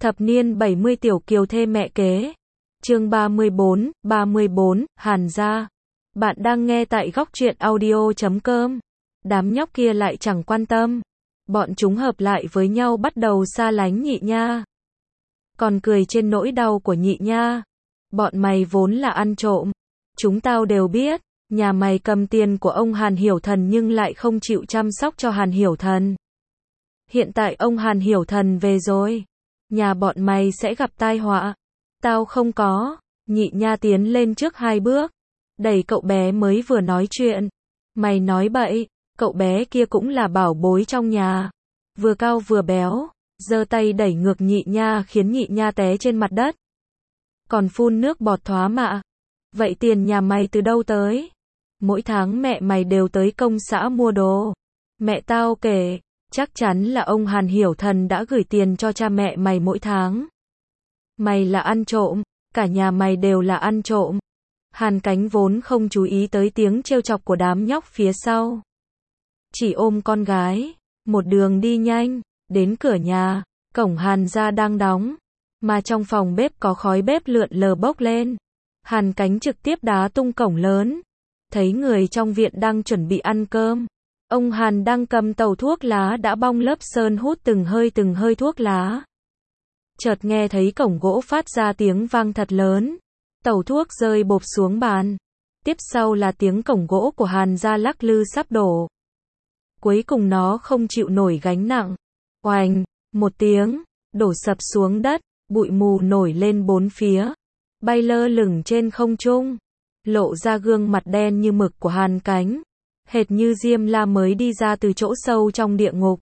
Thập niên 70 tiểu kiều thê mẹ kế. Chương 34, Hàn gia. Bạn đang nghe tại góc truyện audio.com. Đám nhóc kia lại chẳng quan tâm. Bọn chúng hợp lại với nhau bắt đầu xa lánh Nhị Nha. Còn cười trên nỗi đau của Nhị Nha. Bọn mày vốn là ăn trộm. Chúng tao đều biết. Nhà mày cầm tiền của ông Hàn Hiểu Thần nhưng lại không chịu chăm sóc cho Hàn Hiểu Thần. Hiện tại ông Hàn Hiểu Thần về rồi. Nhà bọn mày sẽ gặp tai họa. Tao không có. Nhị Nha tiến lên trước 2 bước. Đẩy cậu bé mới vừa nói chuyện. Mày nói bậy. Cậu bé kia cũng là bảo bối trong nhà. Vừa cao vừa béo. Giơ tay đẩy ngược Nhị Nha khiến Nhị Nha té trên mặt đất. Còn phun nước bọt thoá mạ. Vậy tiền nhà mày từ đâu tới? Mỗi tháng mẹ mày đều tới công xã mua đồ. Mẹ tao kể. Chắc chắn là ông Hàn Hiểu Thần đã gửi tiền cho cha mẹ mày mỗi tháng. Mày là ăn trộm, cả nhà mày đều là ăn trộm. Hàn Cánh vốn không chú ý tới tiếng trêu chọc của đám nhóc phía sau. Chỉ ôm con gái, một đường đi nhanh, đến cửa nhà, cổng Hàn gia đang đóng, mà trong phòng bếp có khói bếp lượn lờ bốc lên. Hàn Cánh trực tiếp đá tung cổng lớn, thấy người trong viện đang chuẩn bị ăn cơm. Ông Hàn đang cầm tàu thuốc lá đã bong lớp sơn hút từng hơi thuốc lá. Chợt nghe thấy cổng gỗ phát ra tiếng vang thật lớn. Tàu thuốc rơi bộp xuống bàn. Tiếp sau là tiếng cổng gỗ của Hàn gia lắc lư sắp đổ. Cuối cùng nó không chịu nổi gánh nặng. Oành, một tiếng, đổ sập xuống đất, bụi mù nổi lên bốn phía. Bay lơ lửng trên không trung. Lộ ra gương mặt đen như mực của Hàn Cánh. Hệt như Diêm La mới đi ra từ chỗ sâu trong địa ngục.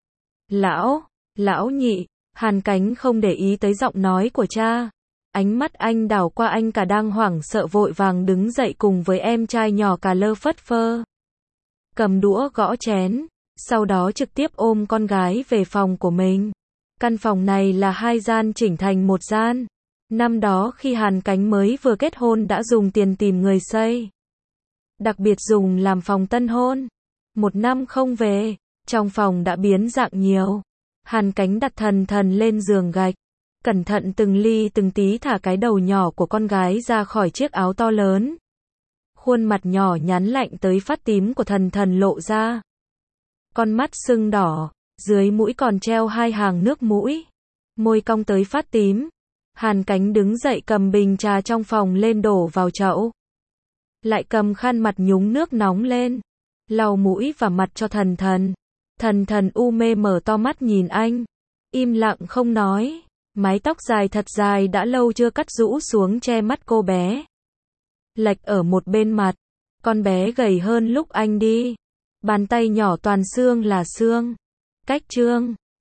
Lão Nhị. Hàn Cánh không để ý tới giọng nói của cha. Ánh mắt anh đảo qua anh cả đang hoảng sợ vội vàng đứng dậy cùng với em trai nhỏ cả lơ phất phơ. Cầm đũa gõ chén. Sau đó trực tiếp ôm con gái về phòng của mình. Căn phòng này là 2 gian chỉnh thành 1 gian. Năm đó khi Hàn Cánh mới vừa kết hôn đã dùng tiền tìm người xây. Đặc biệt dùng làm phòng tân hôn. 1 năm không về, trong phòng đã biến dạng nhiều. Hàn Cánh đặt thần lên giường gạch. Cẩn thận từng ly từng tí thả cái đầu nhỏ của con gái ra khỏi chiếc áo to lớn. Khuôn mặt nhỏ nhắn lạnh tới phát tím của thần lộ ra. Con mắt sưng đỏ, dưới mũi còn treo 2 hàng nước mũi. Môi cong tới phát tím. Hàn Cánh đứng dậy cầm bình trà trong phòng lên đổ vào chậu. Lại cầm khăn mặt nhúng nước nóng lên. Lau mũi và mặt cho thần. Thần u mê mở to mắt nhìn anh. Im lặng không nói. Mái tóc dài thật dài đã lâu chưa cắt rũ xuống che mắt cô bé. Lệch ở một bên mặt. Con bé gầy hơn lúc anh đi. Bàn tay nhỏ toàn xương là xương. Cách trương.